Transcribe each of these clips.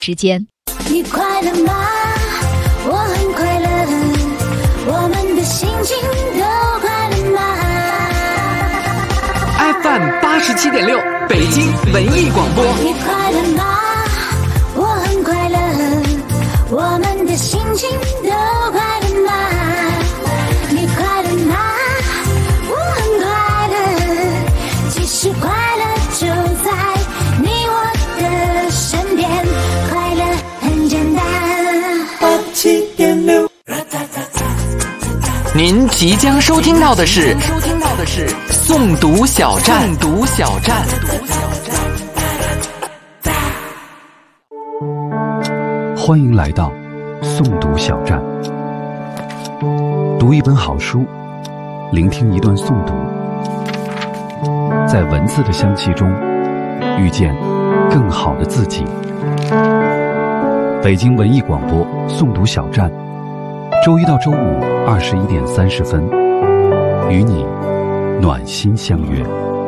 时间。 你快乐吗？我很快乐，我们的心情都快乐吗？ FM 87.6北京文艺广播。 你快乐吗？我很快乐，我们的心情都快乐吗？你快乐吗？我很快乐，其实快乐就在你我的身边，快乐很简单。 您即将收听到的是诵读小站。 欢迎来到诵读小站，读一本好书，聆听一段诵读，在文字的香气中遇见更好的自己。北京文艺广播诵读小站，周一到周五21点30分，与你暖心相约。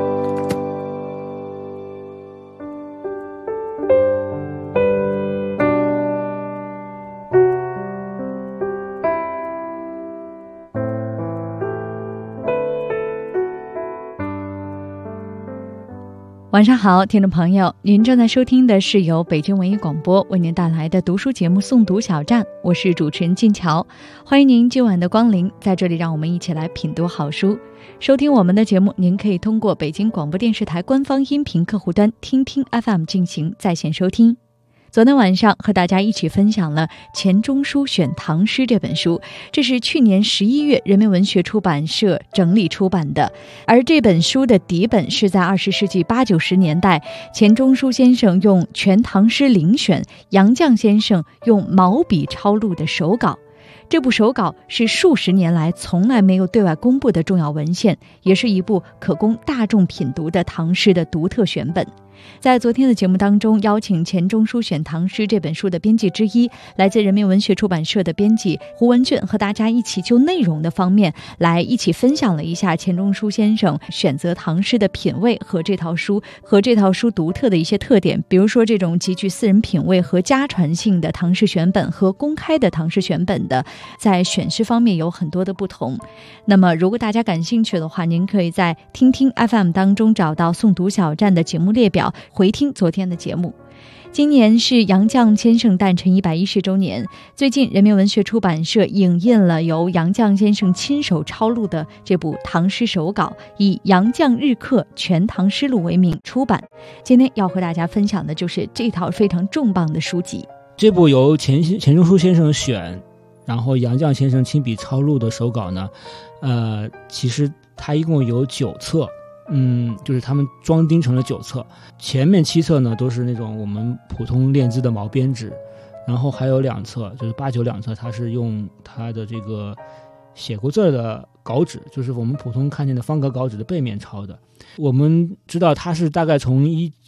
晚上好，听众朋友，您正在收听的是由北京文艺广播为您带来的读书节目《诵读小站》，我是主持人静乔，欢迎您今晚的光临，在这里让我们一起来品读好书。收听我们的节目，您可以通过北京广播电视台官方音频客户端听听 FM 进行在线收听。昨天晚上和大家一起分享了钱钟书选唐诗这本书，这是去年11月人民文学出版社整理出版的。而这本书的底本是在20世纪80、90年代，钱钟书先生用《全唐诗遴选》，杨绛先生用毛笔抄录的手稿。这部手稿是数十年来从来没有对外公布的重要文献，也是一部可供大众品读的唐诗的独特选本。在昨天的节目当中，邀请钱钟书选唐诗这本书的编辑之一，来自人民文学出版社的编辑胡文俊，和大家一起就内容的方面来一起分享了一下钱钟书先生选择唐诗的品味和这套书独特的一些特点，比如说这种极具私人品味和家传性的唐诗选本和公开的唐诗选本的在选诗方面有很多的不同。那么如果大家感兴趣的话，您可以在听听 FM 当中找到诵读小站的节目列表，回听昨天的节目。今年是杨绛先生诞辰110周年，最近人民文学出版社影印了由杨绛先生亲手抄录的这部唐诗手稿，以《杨绛日刻全唐诗录》为名出版。今天要和大家分享的就是这套非常重磅的书籍。 这部由钱钟书先生选，然后杨绛先生亲笔抄录的手稿呢，其实它一共有9册。就是他们装订成了9册，前面7册呢都是那种我们普通练字的毛边纸，然后还有2册，就是8、9、2册，它是用它的这个写过字的稿纸，就是我们普通看见的方格稿纸的背面抄的。我们知道它是大概从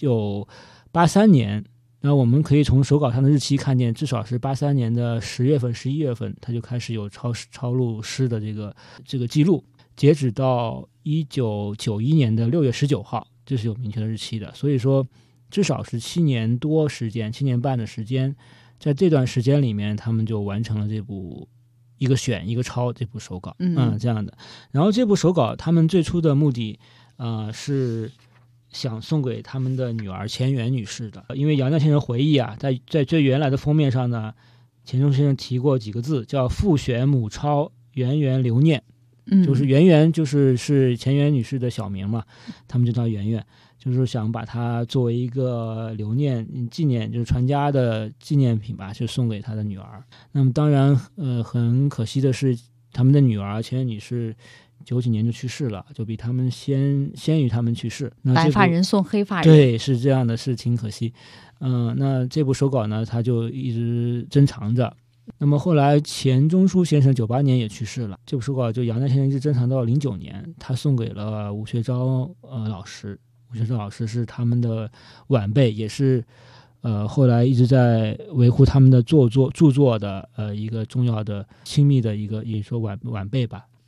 1983年，那我们可以从手稿上的日期看见，至少是83年的10月份、11月份，它就开始有抄录诗的这个记录。截止到1991年的6月19号，这是有明确的日期的。所以说至少是7年多时间，7年半的时间，在这段时间里面他们就完成了这部一个选一个抄这部手稿，这样的。然后这部手稿他们最初的目的是想送给他们的女儿钱媛女士的。因为杨绛先生回忆啊，在最原来的封面上呢，钱钟书先生提过几个字，叫父选母抄，媛媛留念。就是媛媛是钱媛女士的小名嘛，他们就叫媛媛，就是想把它作为一个留念纪念，就是传家的纪念品吧，就送给他的女儿。那么当然很可惜的是，他们的女儿钱媛女士90几年就去世了，就比他们先于他们去世。 白发人送黑发人， 对，是这样的，是挺可惜。那这部手稿呢，他就一直珍藏着。那么后来钱钟书先生98年也去世了，这部手稿就杨绛先生一直珍藏到09年，他送给了吴学昭老师。吴学昭老师是他们的晚辈，也是后来一直在维护他们的著作的一个重要的亲密的一个也说晚辈吧。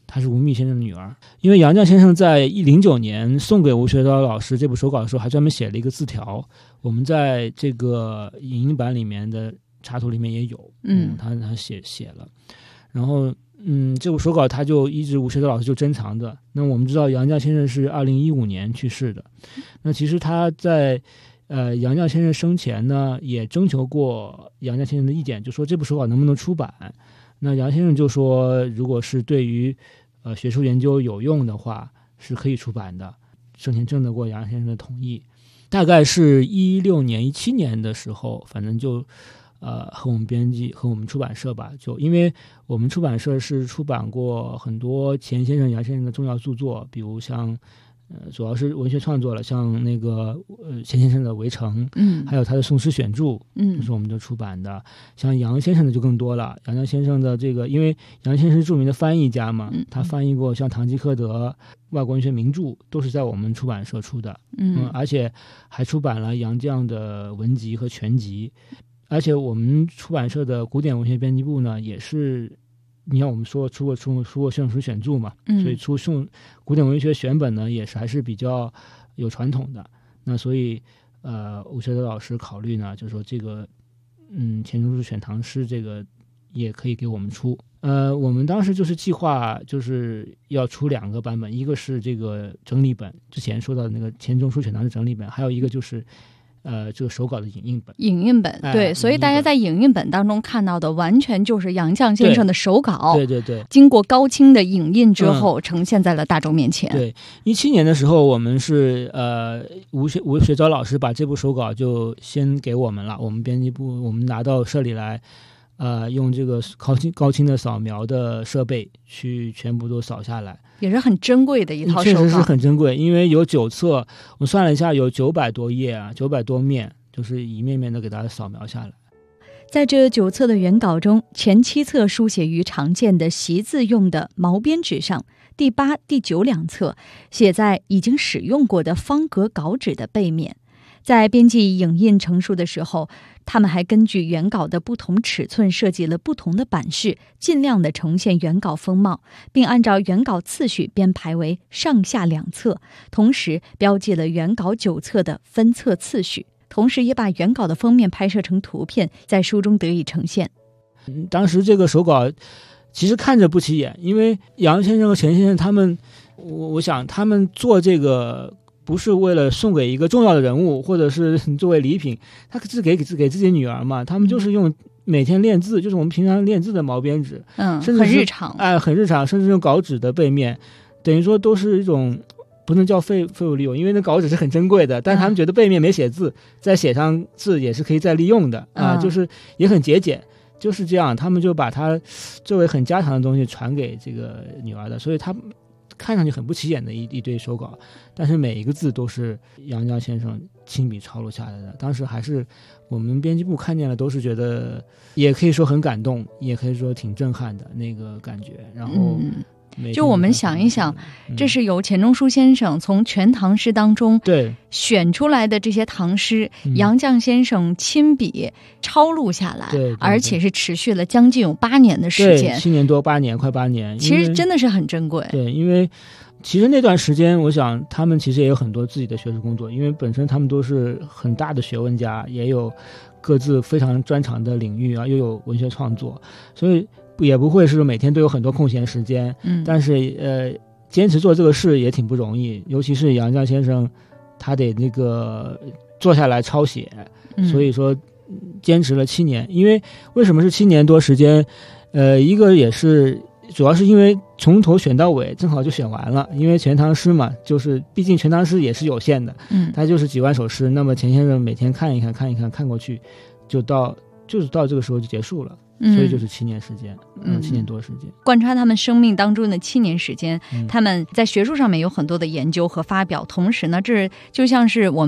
她是吴宓先生的女儿。因为杨绛先生在09年送给吴学昭老师这部手稿的时候，还专门写了一个字条，我们在这个影音版里面的插图里面也有，他写了，然后这部手稿他就一直吴学昭老师就珍藏着。那我们知道杨绛先生是2015年去世的，那其实他在杨绛先生生前呢也征求过杨绛先生的意见，就说这部手稿能不能出版。那杨先生就说，如果是对于学术研究有用的话，是可以出版的，生前征得过杨先生的同意。大概是16年、17年的时候，反正就和我们编辑和我们出版社吧，就因为我们出版社是出版过很多钱先生、杨先生的重要著作，比如像主要是文学创作了，像那个钱先生的《围城》，还有他的宋诗选著，就是我们就出版的。像杨先生的就更多了，杨先生的这个，因为杨先生是著名的翻译家嘛，他翻译过像《堂吉诃德》外国文学名著，都是在我们出版社出的，而且还出版了杨绛的文集和全集。而且我们出版社的古典文学编辑部呢，也是，你看我们说出过宋诗选著嘛，所以出古典文学选本呢，也是还是比较有传统的。那所以吴学昭老师考虑呢，就是说这个钱钟书选唐诗这个也可以给我们出。我们当时就是计划就是要出2个版本，一个是这个整理本，之前说到的那个钱钟书选唐诗整理本，还有一个就是这个手稿的影印本。 对，所以大家在影印本当中看到的完全就是杨绛先生的手稿， 对， 经过高清的影印之后，呈现在了大众面前。 对，17年的时候，我们是吴学昭老师把这部手稿就先给我们了，我们编辑部我们拿到社里来，用这个高清的扫描的设备去全部都扫下来。 也是很珍贵的一套手稿， 确实是很珍贵，因为有9册，我算了一下，有900多页啊，900多面，就是一面面的给大家扫描下来。 在这9册的原稿中，前7册书写于常见的习字用的毛边纸上，第8、第9两册写在已经使用过的方格稿纸的背面。在编辑影印成书的时候，他们还根据原稿的不同尺寸设计了不同的版式，尽量的呈现原稿风貌，并按照原稿次序编排为上下2册，同时标记了原稿9册的分册次序，同时也把原稿的封面拍摄成图片，在书中得以呈现。 当时这个手稿其实看着不起眼，因为杨先生和钱先生他们，我想他们做这个不是为了送给一个重要的人物，或者是作为礼品，他是给自己女儿嘛，他们就是用每天练字，就是我们平常练字的毛边纸，甚至很日常， 很日常，甚至用稿纸的背面，等于说都是一种不能叫废物利用，因为那稿纸是很珍贵的，但他们觉得背面没写字，再写上字也是可以再利用的就是也很节俭，就是这样，他们就把它作为很家常的东西传给这个女儿的，所以他看上去很不起眼的一堆手稿，但是每一个字都是杨绛先生亲笔抄录下来的。当时还是我们编辑部看见了，都是觉得也可以说很感动，也可以说挺震撼的那个感觉。然后就我们想一想，这是由钱钟书先生从全唐诗当中选出来的这些唐诗，杨绛先生亲笔抄录下来，而且是持续了将近有8年的时间 ，7年多8年，快8年， 其实真的是很珍贵。 对，因为其实那段时间，我想他们其实也有很多自己的学术工作，因为本身他们都是很大的学问家，也有各自非常专长的领域啊，又有文学创作，所以也不会是每天都有很多空闲时间，但是坚持做这个事也挺不容易，尤其是杨绛先生，他得那个坐下来抄写，所以说坚持了7年。因为为什么是7年多时间？一个也是主要是因为从头选到尾，正好就选完了。因为全唐诗嘛，就是毕竟全唐诗也是有限的，它就是几万首诗，那么钱先生每天看一看，看过去，就是到这个时候就结束了。所以就是7年时间，7年多时间。 贯穿他们生命当中的7年时间，他们在学术上面有很多的研究和发表，同时呢，这就像是我们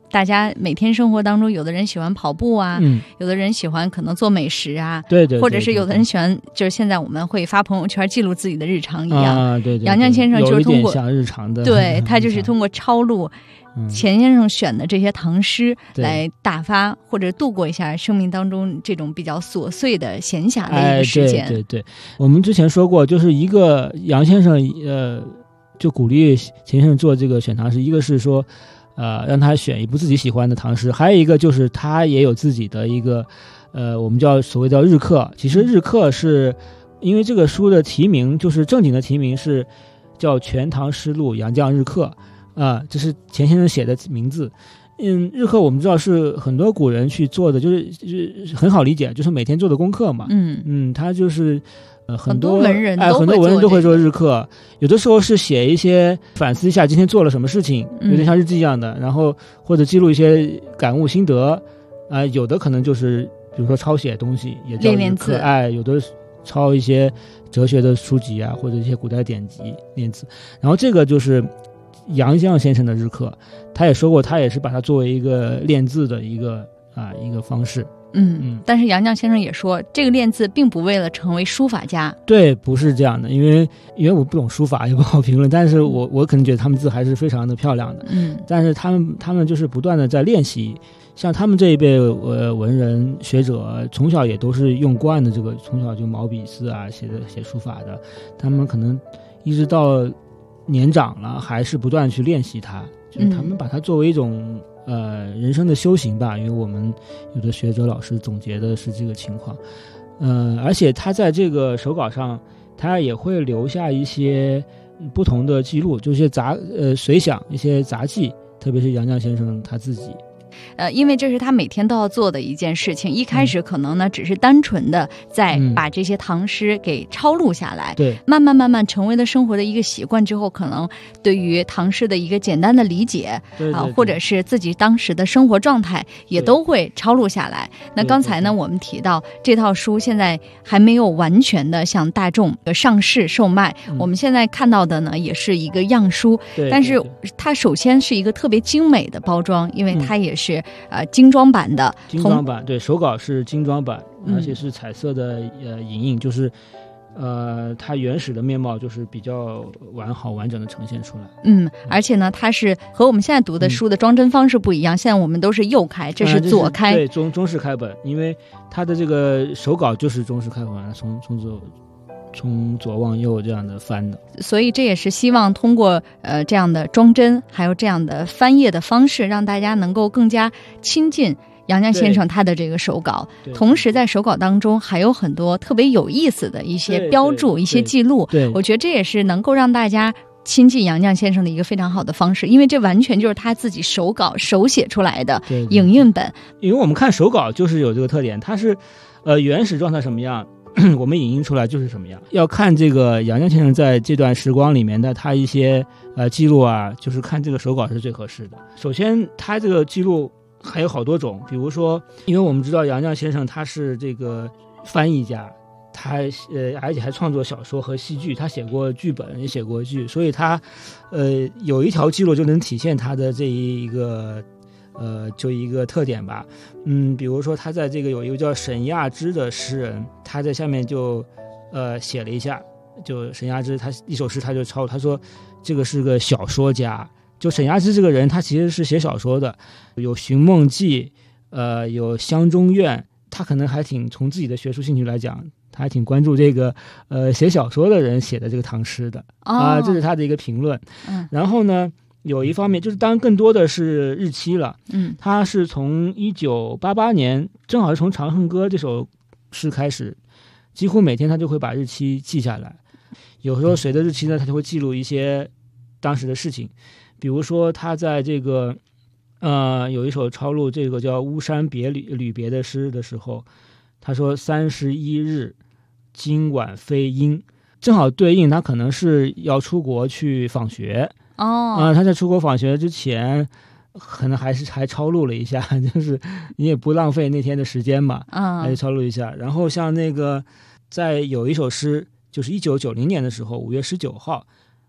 大家每天生活当中，有的人喜欢跑步啊， 嗯， 有的人喜欢可能做美食啊， 对对， 或者是有的人喜欢，就是现在我们会发朋友圈记录自己的日常一样。 啊，对对， 杨绛先生就是通过有一点像日常的， 对他就是通过抄录钱先生选的这些唐诗来打发或者度过一下生命当中这种比较琐碎的闲暇的一个时间。 对对对，我们之前说过，就是一个杨先生就鼓励钱先生做这个选唐诗，一个是说让他选一部自己喜欢的唐诗，还有一个就是他也有自己的一个我们所谓叫日课。其实日课是因为这个书的题名就是正经的题名是叫《全唐诗录杨绛日课》这是钱先生写的名字。日课我们知道是很多古人去做的，就是很好理解，就是每天做的功课嘛。他就是很多文人很多文人都会做日课，有的时候是写一些反思一下今天做了什么事情，有点像日记一样的，然后或者记录一些感悟心得有的可能就是比如说抄写东西也叫日课，有的抄一些哲学的书籍啊，或者一些古代典籍练字。然后这个就是杨绛先生的日课，他也说过，他也是把它作为一个练字的一个方式。 但是杨绛先生也说，这个练字并不为了成为书法家。 对，不是这样的，因为我不懂书法，也不好评论，但是我可能觉得他们字还是非常的漂亮的。但是他们就是不断的在练习，像他们这一辈文人学者，从小也都是用惯的这个，从小就毛笔字写书法的，他们可能一直到年长了，还是不断去练习它，就是他们把它作为一种人生的修行吧，因为我们有的学者老师总结的是这个情况。而且他在这个手稿上，他也会留下一些不同的记录，就是一些随想，一些杂记，特别是杨绛先生他自己。 因为这是他每天都要做的一件事情。一开始可能呢，只是单纯的在把这些唐诗给抄录下来， 对， 慢慢成为了生活的一个习惯之后，可能对于唐诗的一个简单的理解， 对， 或者是自己当时的生活状态，也都会抄录下来。那刚才呢，我们提到这套书现在还没有完全的向大众上市售卖，我们现在看到的呢，也是一个样书，但是它首先是一个特别精美的包装，因为它也是精装版的， 精装版，对，手稿是精装版，而且是彩色的影印，就是它原始的面貌就是比较完整的呈现出来。 而且呢，它是和我们现在读的书的装帧方式不一样，现在我们都是右开，这是左开， 对，中式开本，因为它的这个手稿就是中式开本，从左往右这样的翻的， 所以这也是希望通过这样的装帧，还有这样的翻页的方式，让大家能够更加亲近杨绛先生他的这个手稿。同时在手稿当中还有很多特别有意思的一些标注，一些记录，我觉得这也是能够让大家亲近杨绛先生的一个非常好的方式，因为这完全就是他自己手稿手写出来的影印本。 因为我们看手稿就是有这个特点，它是原始状态什么样我们影印出来就是什么样。要看这个杨绛先生在这段时光里面的他一些记录就是看这个手稿是最合适的。首先他这个记录还有好多种，比如说因为我们知道杨绛先生他是这个翻译家，他而且还创作小说和戏剧，他写过剧本也写过剧，所以他有一条记录就能体现他的这一个就一个特点吧。比如说他在这个有一个叫沈亚之的诗人，他在下面就写了一下，就沈亚之他一首诗他就抄，他说这个是个小说家。就沈亚之这个人他其实是写小说的，有《寻梦记》有《乡中怨》，他可能还挺从自己的学术兴趣来讲，他还挺关注这个写小说的人写的这个唐诗的这是他的一个评论。然后呢有一方面就是当然更多的是日期了，他是从1988年正好是从《长恨歌》这首诗开始，几乎每天他就会把日期记下来，有时候随着日期呢他就会记录一些当时的事情。比如说他在这个有一首抄录这个叫《巫山侣别》的诗的时候，他说31日今晚飞鹰，正好对应他可能是要出国去访学他在出国访学之前可能还抄录了一下，就是你也不浪费那天的时间嘛，还是抄录一下。然后像那个在有一首诗就是1990年的时候5月19号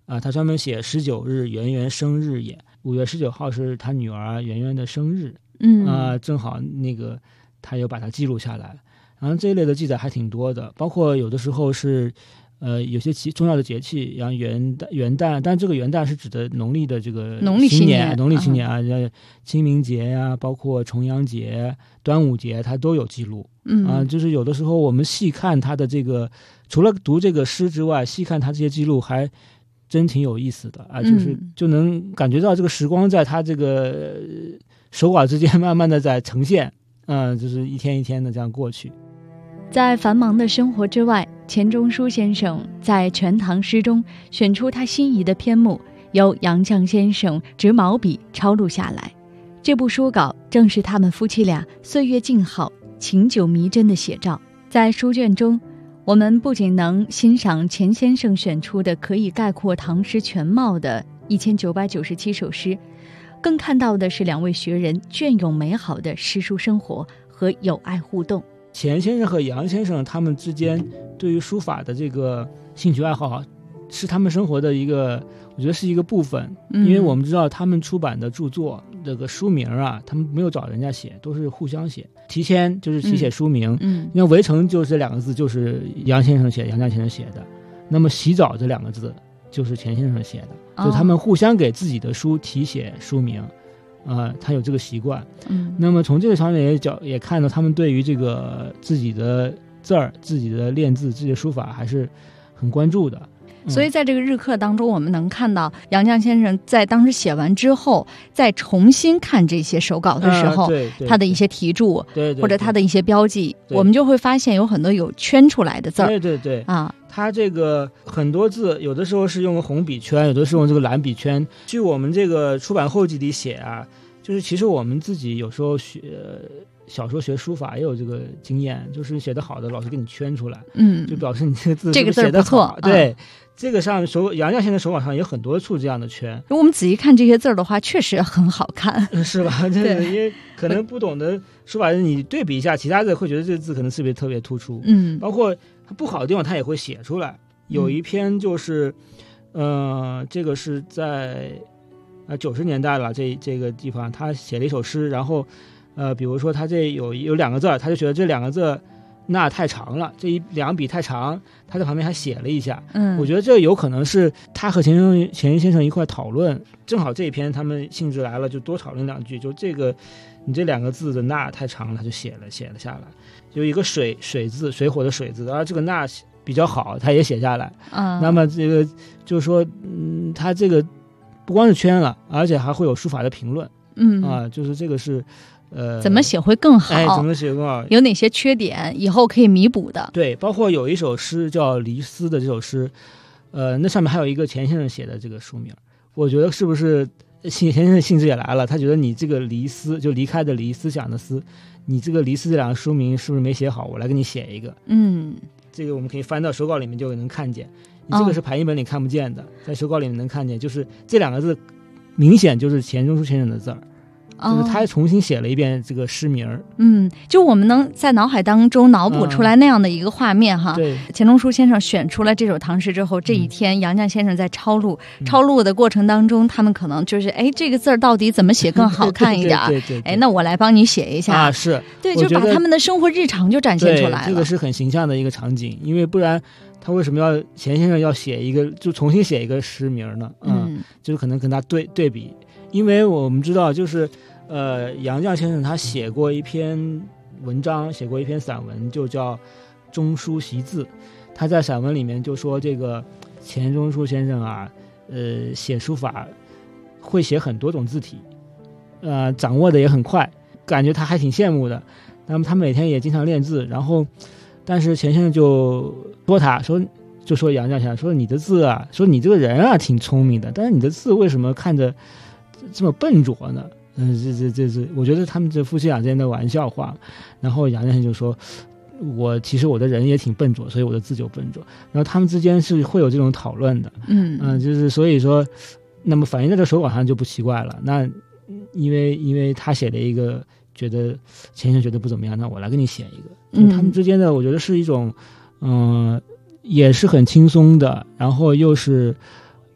他专门写19日圆圆生日也，5月19号是他女儿圆圆的生日，正好那个他又把它记录下来。然后这一类的记载还挺多的，包括有的时候是有些重要的节气，像元旦，但这个元旦是指的农历的这个农历新年啊，清明节呀，包括重阳节、端午节，它都有记录。就是有的时候我们细看它的这个，除了读这个诗之外，细看它这些记录还真挺有意思的啊，就能感觉到这个时光在它这个手稿之间慢慢的在呈现，就是一天一天的这样过去。 在繁忙的生活之外，钱钟书先生在全唐诗中选出他心仪的篇目，由杨绛先生执毛笔抄录下来。这部书稿正是他们夫妻俩岁月静好、情久弥真的写照。在书卷中，我们不仅能欣赏钱先生选出的可以概括唐诗全貌的1997首诗，更看到的是两位学人隽永美好的诗书生活和友爱互动。 钱先生和杨先生他们之间对于书法的这个兴趣爱好是他们生活的一个，我觉得是一个部分。因为我们知道他们出版的著作这个书名啊，他们没有找人家写，都是互相写。题签就是题写书名，因为围城就是这2个字就是杨先生写，杨绛先生写的。那么洗澡这2个字就是钱先生写的，就他们互相给自己的书题写书名。他有这个习惯。那么从这个方面也看到他们对于这个自己的字儿、自己的练字、自己的书法还是很关注的。 所以在这个日课当中，我们能看到杨绛先生在当时写完之后，再重新看这些手稿的时候，他的一些题注，或者他的一些标记，我们就会发现有很多有圈出来的字儿。 对他这个很多字有的时候是用红笔圈，有的是用这个蓝笔圈。据我们这个出版后记里写啊，就是其实我们自己有时候小时候学书法也有这个经验，就是写得好的老师给你圈出来，就表示你这个字写得好。对，这个上杨绛先生手稿上有很多处这样的圈。 如果我们仔细看这些字的话，确实很好看， 是吧？对，因为可能不懂的书法人，你对比一下其他字，会觉得这个字可能特别突出。包括不好的地方他也会写出来。有一篇就是，这个是在90年代了，这个地方他写了一首诗，然后比如说他这有2个字，他就觉得这2个字那太长了，这2笔太长，他在旁边还写了一下。我觉得这有可能是他和钱先生一块讨论，正好这一篇他们兴致来了，就多讨论2句，就这个你这2个字的那太长了，他就写了下来。有一个水字，水火的水字，这个那比较好，他也写下来。那么这个就是说，他这个不光是圈了，而且还会有书法的评论。就是这个是怎么写会更好？ 怎么写更好？ 有哪些缺点以后可以弥补的？ 对，包括有一首诗叫《离思》的这首诗，那上面还有一个钱先生写的这个书名。我觉得是不是钱先生兴致也来了？他觉得你这个离思就离开的离，思想的思，你这个离思这2个书名是不是没写好？我来给你写一个。这个我们可以翻到手稿里面就能看见。你这个是排印本里看不见的，在手稿里面能看见，就是这2个字明显就是钱钟书先生的字儿。就是他重新写了一遍这个诗名。 就我们能在脑海当中脑补出来那样的一个画面哈。 对， 钱钟书先生选出了这首唐诗之后，这一天杨绛先生在抄录的过程当中，他们可能就是这个字儿到底怎么写更好看一点？ 对， 那我来帮你写一下是对，就把他们的生活日常就展现出来了。 这个是很形象的一个场景，因为不然他为什么钱先生要写一个就重新写一个诗名呢？就是可能跟他对比。因为我们知道就是杨绛先生他写过一篇文章，写过一篇散文，就叫《中书习字》。他在散文里面就说，这个钱钟书先生啊，写书法会写很多种字体，掌握的也很快，感觉他还挺羡慕的。那么他每天也经常练字，然后但是钱先生就说杨绛先生说你的字啊，说你这个人啊挺聪明的，但是你的字为什么看着这么笨拙呢？我觉得他们这夫妻俩之间的玩笑话。然后杨先生就说，其实我的人也挺笨拙，所以我的字就笨拙。然后他们之间是会有这种讨论的。就是所以说，那么反映在这手稿上就不奇怪了。那因为他写了一个觉得钱先生觉得不怎么样，那我来给你写一个。他们之间的我觉得是一种也是很轻松的，然后又是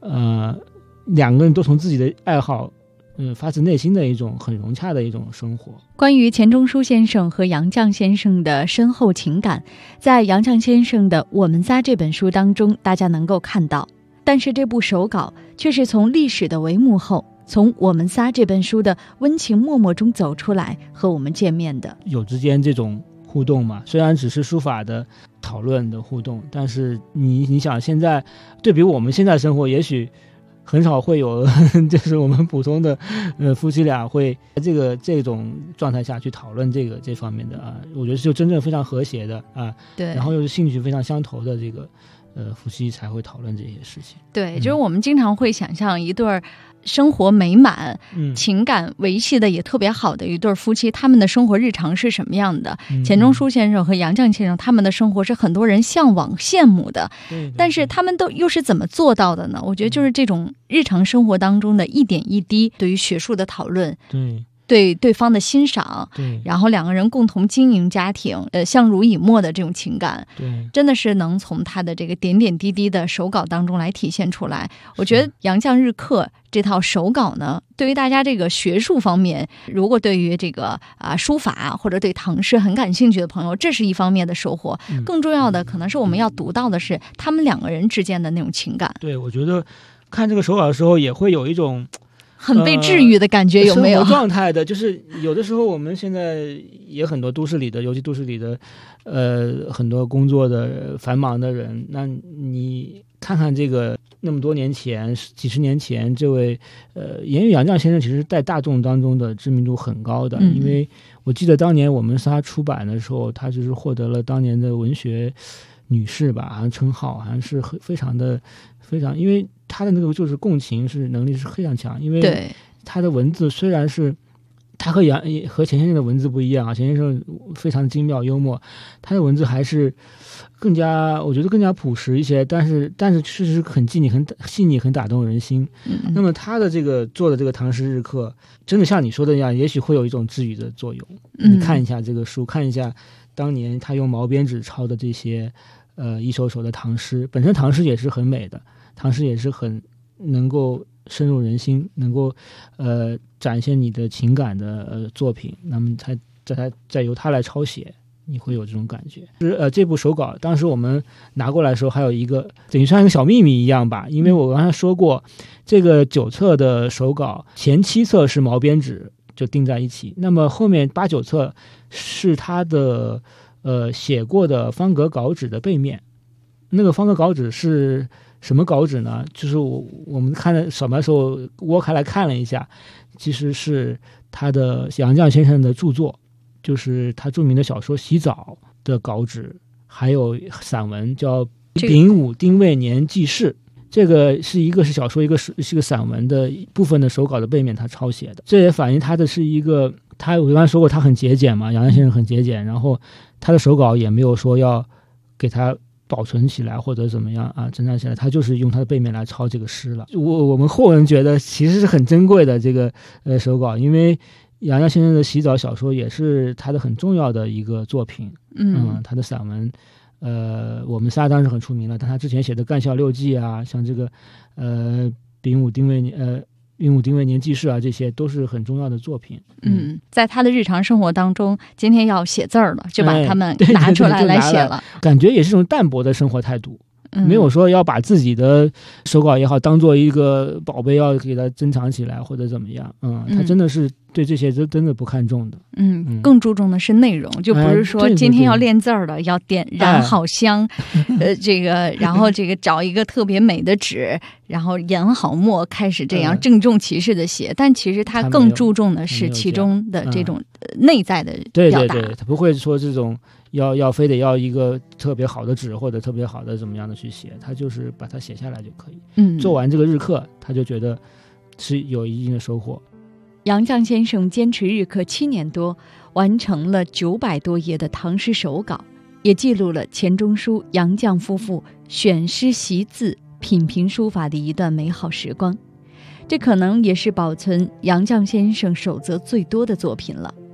两个人都从自己的爱好发自内心的一种很融洽的一种生活。 关于钱钟书先生和杨绛先生的深厚情感，在杨绛先生的《我们仨》这本书当中大家能够看到，但是这部手稿却是从历史的帷幕后，从《我们仨》这本书的温情脉脉中走出来和我们见面的。 有之间这种互动嘛，虽然只是书法的讨论的互动，但是你想现在对比我们现在生活，也许很少会有就是我们普通的夫妻俩会在这种状态下去讨论这方面的啊，我觉得就真正非常和谐的啊， 对， 然后又是兴趣非常相投的这个夫妻才会讨论这些事情。 对，就是我们经常会想象一对生活美满、情感维系的也特别好的一对夫妻，他们的生活日常是什么样的？钱钟书先生和杨绛先生他们的生活是很多人向往羡慕的，但是他们又是怎么做到的呢？我觉得就是这种日常生活当中的一点一滴，对于学术的讨论，对对方的欣赏，然后两个人共同经营家庭，相濡以沫的这种情感，真的是能从他的这个点点滴滴的手稿当中来体现出来。我觉得杨绛日课这套手稿呢，对于大家这个学术方面，如果对于这个书法或者对唐诗很感兴趣的朋友，这是一方面的收获。更重要的可能是我们要读到的是他们两个人之间的那种情感。 对，我觉得看这个手稿的时候也会有一种很被治愈的感觉，有没有？ 生活状态的，就是有的时候我们现在也很多都市里的，尤其都市里的，很多工作的繁忙的人，那你看看这个那么多年前、几十年前，这位严于杨绛先生，其实在大众当中的知名度很高的，因为我记得当年我们仨出版的时候，他就是获得了当年的文学女士吧，好像称号，好像是非常，因为他的那个就是共情能力是非常强，因为他的文字虽然是他和钱先生的文字不一样啊，钱先生非常精妙幽默，他的文字还是我觉得更加朴实一些，但是确实很细腻，很打动人心。那么他的这个做的这个唐诗日课，真的像你说的一样，也许会有一种治愈的作用。你看一下这个书，看一下当年他用毛边纸抄的这些一首首的唐诗，本身唐诗也是很美的，唐诗也是很能够深入人心，能够展现你的情感的作品，那么再由他来抄写，你会有这种感觉。这部手稿当时我们拿过来的时候，还有一个等于像一个小秘密一样吧，因为我刚才说过，这个9册的手稿前7册是毛边纸就钉在一起，那么后面8、9册是他的写过的方格稿纸的背面。那个方格稿纸是什么稿纸呢？就是我们扫描的时候窝开来看了一下，其实是他的杨绛先生的著作，就是他著名的小说《洗澡》的稿纸，还有散文叫《丙午丁未年记事》，这个一个是小说，一个是个散文的部分的手稿的背面他抄写的。这也反映他的是一个我刚才说过他很节俭嘛，杨绛先生很节俭，然后他的手稿也没有说要给他保存起来或者怎么样啊，珍藏起来，他就是用他的背面来抄这个诗了。我们后人觉得其实是很珍贵的这个手稿，因为杨绛先生的洗澡小说也是他的很重要的一个作品。他的散文我们仨当时很出名了，但他之前写的《干校六记》啊，像这个丙午丁未年记事啊，这些都是很重要的作品。 在他的日常生活当中，今天要写字儿了，就把他们拿出来写了， 感觉也是一种淡泊的生活态度。没有说要把自己的手稿也好当做一个宝贝要给它珍藏起来或者怎么样。他真的是对这些真的不看重的。 更注重的是内容，就不是说今天要练字儿了，要燃好香，然后找一个特别美的纸，然后研好墨，开始这样郑重其事的写。但其实他更注重的是其中的这种内在的表达。 对，他不会说这种要非得要一个特别好的纸或者特别好的怎么样的去写，他就是把它写下来就可以。做完这个日课，他就觉得是有一定的收获。 杨绛先生坚持日课7年多，完成了900多页的唐诗手稿，也记录了钱钟书、杨绛夫妇选诗习字、品评书法的一段美好时光。这可能也是保存杨绛先生手册最多的作品了。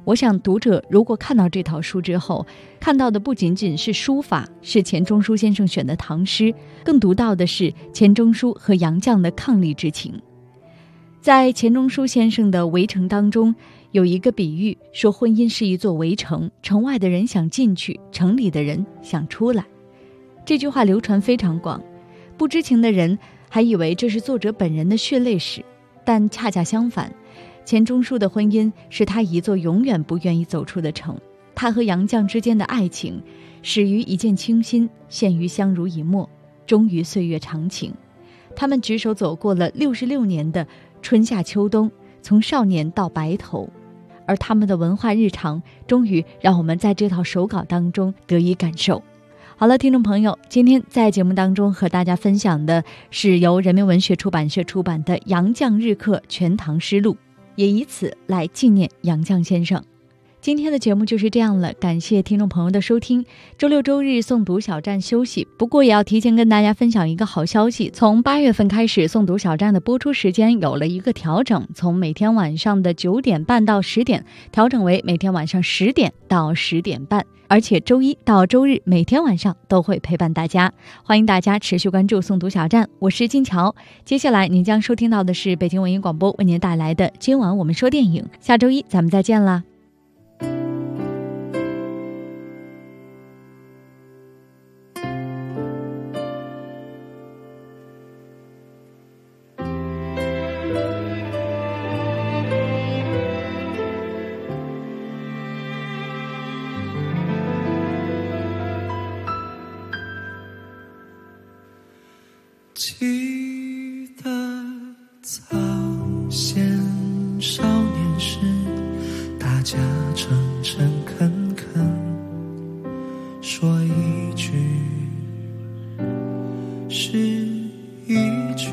我想读者如果看到这套书之后，看到的不仅仅是书法，是钱钟书先生选的唐诗，更读到的是钱钟书和杨绛的伉俪之情。在钱钟书先生的《围城》当中，有一个比喻，说婚姻是一座围城，城外的人想进去，城里的人想出来。这句话流传非常广，不知情的人还以为这是作者本人的血泪史，但恰恰相反，钱钟书的婚姻是他一座永远不愿意走出的城。他和杨绛之间的爱情始于一见倾心，陷于相濡以沫，终于岁月长情。他们执手走过了66年的春夏秋冬，从少年到白头，而他们的文化日常终于让我们在这套手稿当中得以感受。好了，听众朋友，今天在节目当中和大家分享的是由人民文学出版社出版的《杨绛日课全唐诗录》，也以此来纪念杨绛先生。今天的节目就是这样了，感谢听众朋友的收听。周六周日诵读小站休息，不过也要提前跟大家分享一个好消息，从8月份开始，诵读小站的播出时间有了一个调整，从每天晚上的9点半到10点调整为每天晚上10点到10点半，而且周一到周日每天晚上都会陪伴大家。欢迎大家持续关注诵读小站，我是金乔。接下来您将收听到的是北京文艺广播为您带来的今晚我们说电影，下周一咱们再见啦。 记得早先少年时，大家诚诚恳恳说一句是一句，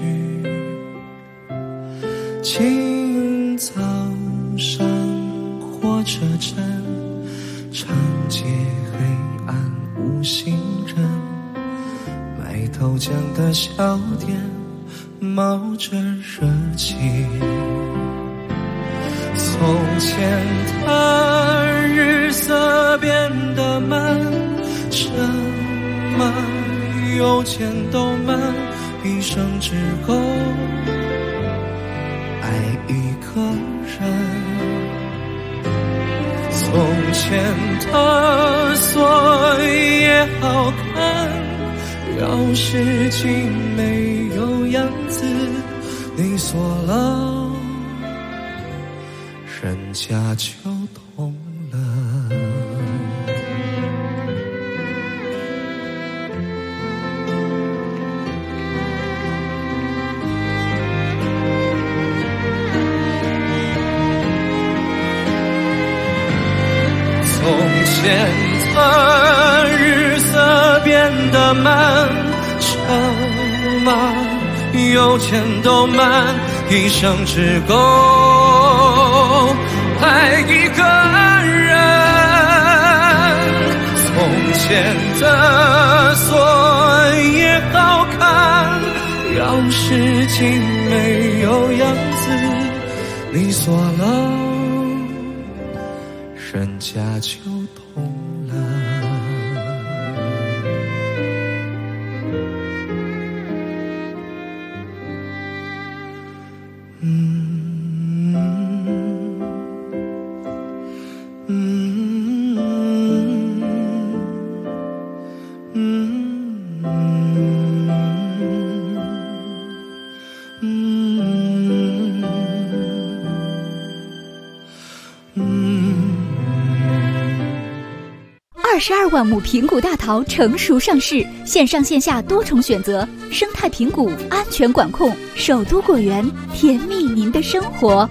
清早上火车站，长街黑暗无行人，卖豆浆的小店冒着热气。从前的日色变得慢，什么邮件都慢，一生只够爱一个人。从前的锁也好看，钥匙竟没有样子，你锁了，人家就懂了。从前的日色变得慢，什么邮件都慢，一生只够爱一个人。从前的锁也好看，钥匙竟没有样子，你锁了，人家就懂了。 22万亩平谷大桃成熟上市，线上线下多重选择，生态平谷，安全管控，首都果园，甜蜜您的生活。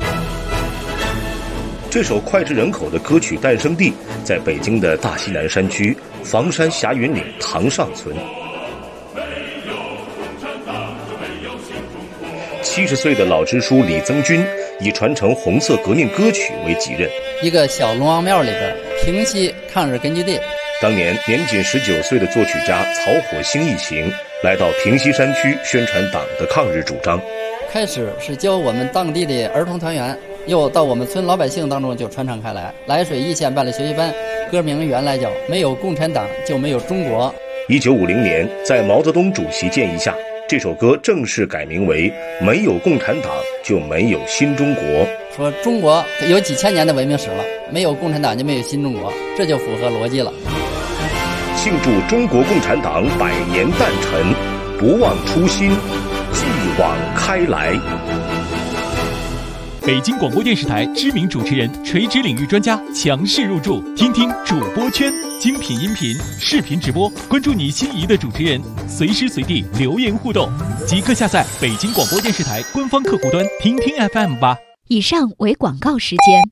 这首脍炙人口的歌曲诞生地在北京的大西南山区房山霞云岭塘上村。70岁的老支书李增军以传承红色革命歌曲为己任。 一个小龙王庙里边，平西抗日根据地。 当年年仅19岁的作曲家曹火星一行来到平西山区宣传党的抗日主张。 开始是教我们当地的儿童团员又到我们村老百姓当中就传唱开来。涞水一县办理学习班，歌名原来叫“没有共产党就没有中国”。 1950年，在毛泽东主席建议下，这首歌正式改名为《没有共产党就没有新中国》。 说中国有几千年的文明史了，没有共产党就没有新中国，这就符合逻辑了。 庆祝中国共产党100年诞辰，不忘初心，继往开来。 北京广播电视台知名主持人、垂直领域专家强势入驻，听听主播圈，精品音频、视频直播，关注你心仪的主持人，随时随地留言互动，即刻下载北京广播电视台官方客户端，听听 FM 吧。 以上为广告时间。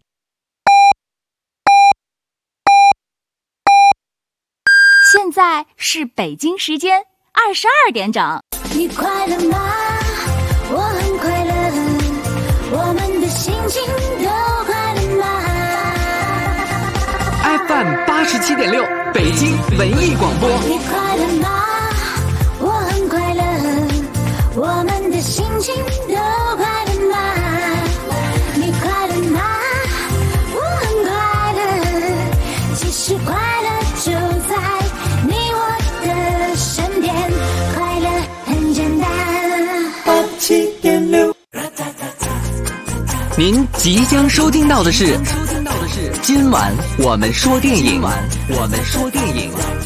现在是北京时间22点整。 你快乐吗？我很快乐，我们的心情都快乐吗 FM 87.6，北京文艺广播。 你快乐吗？我很快乐，我们的心情都快乐吗？你快乐吗？我很快乐，其实快乐就在你我的身边，快乐很简单。87.6， 您即将收听到的是今晚我们说电影。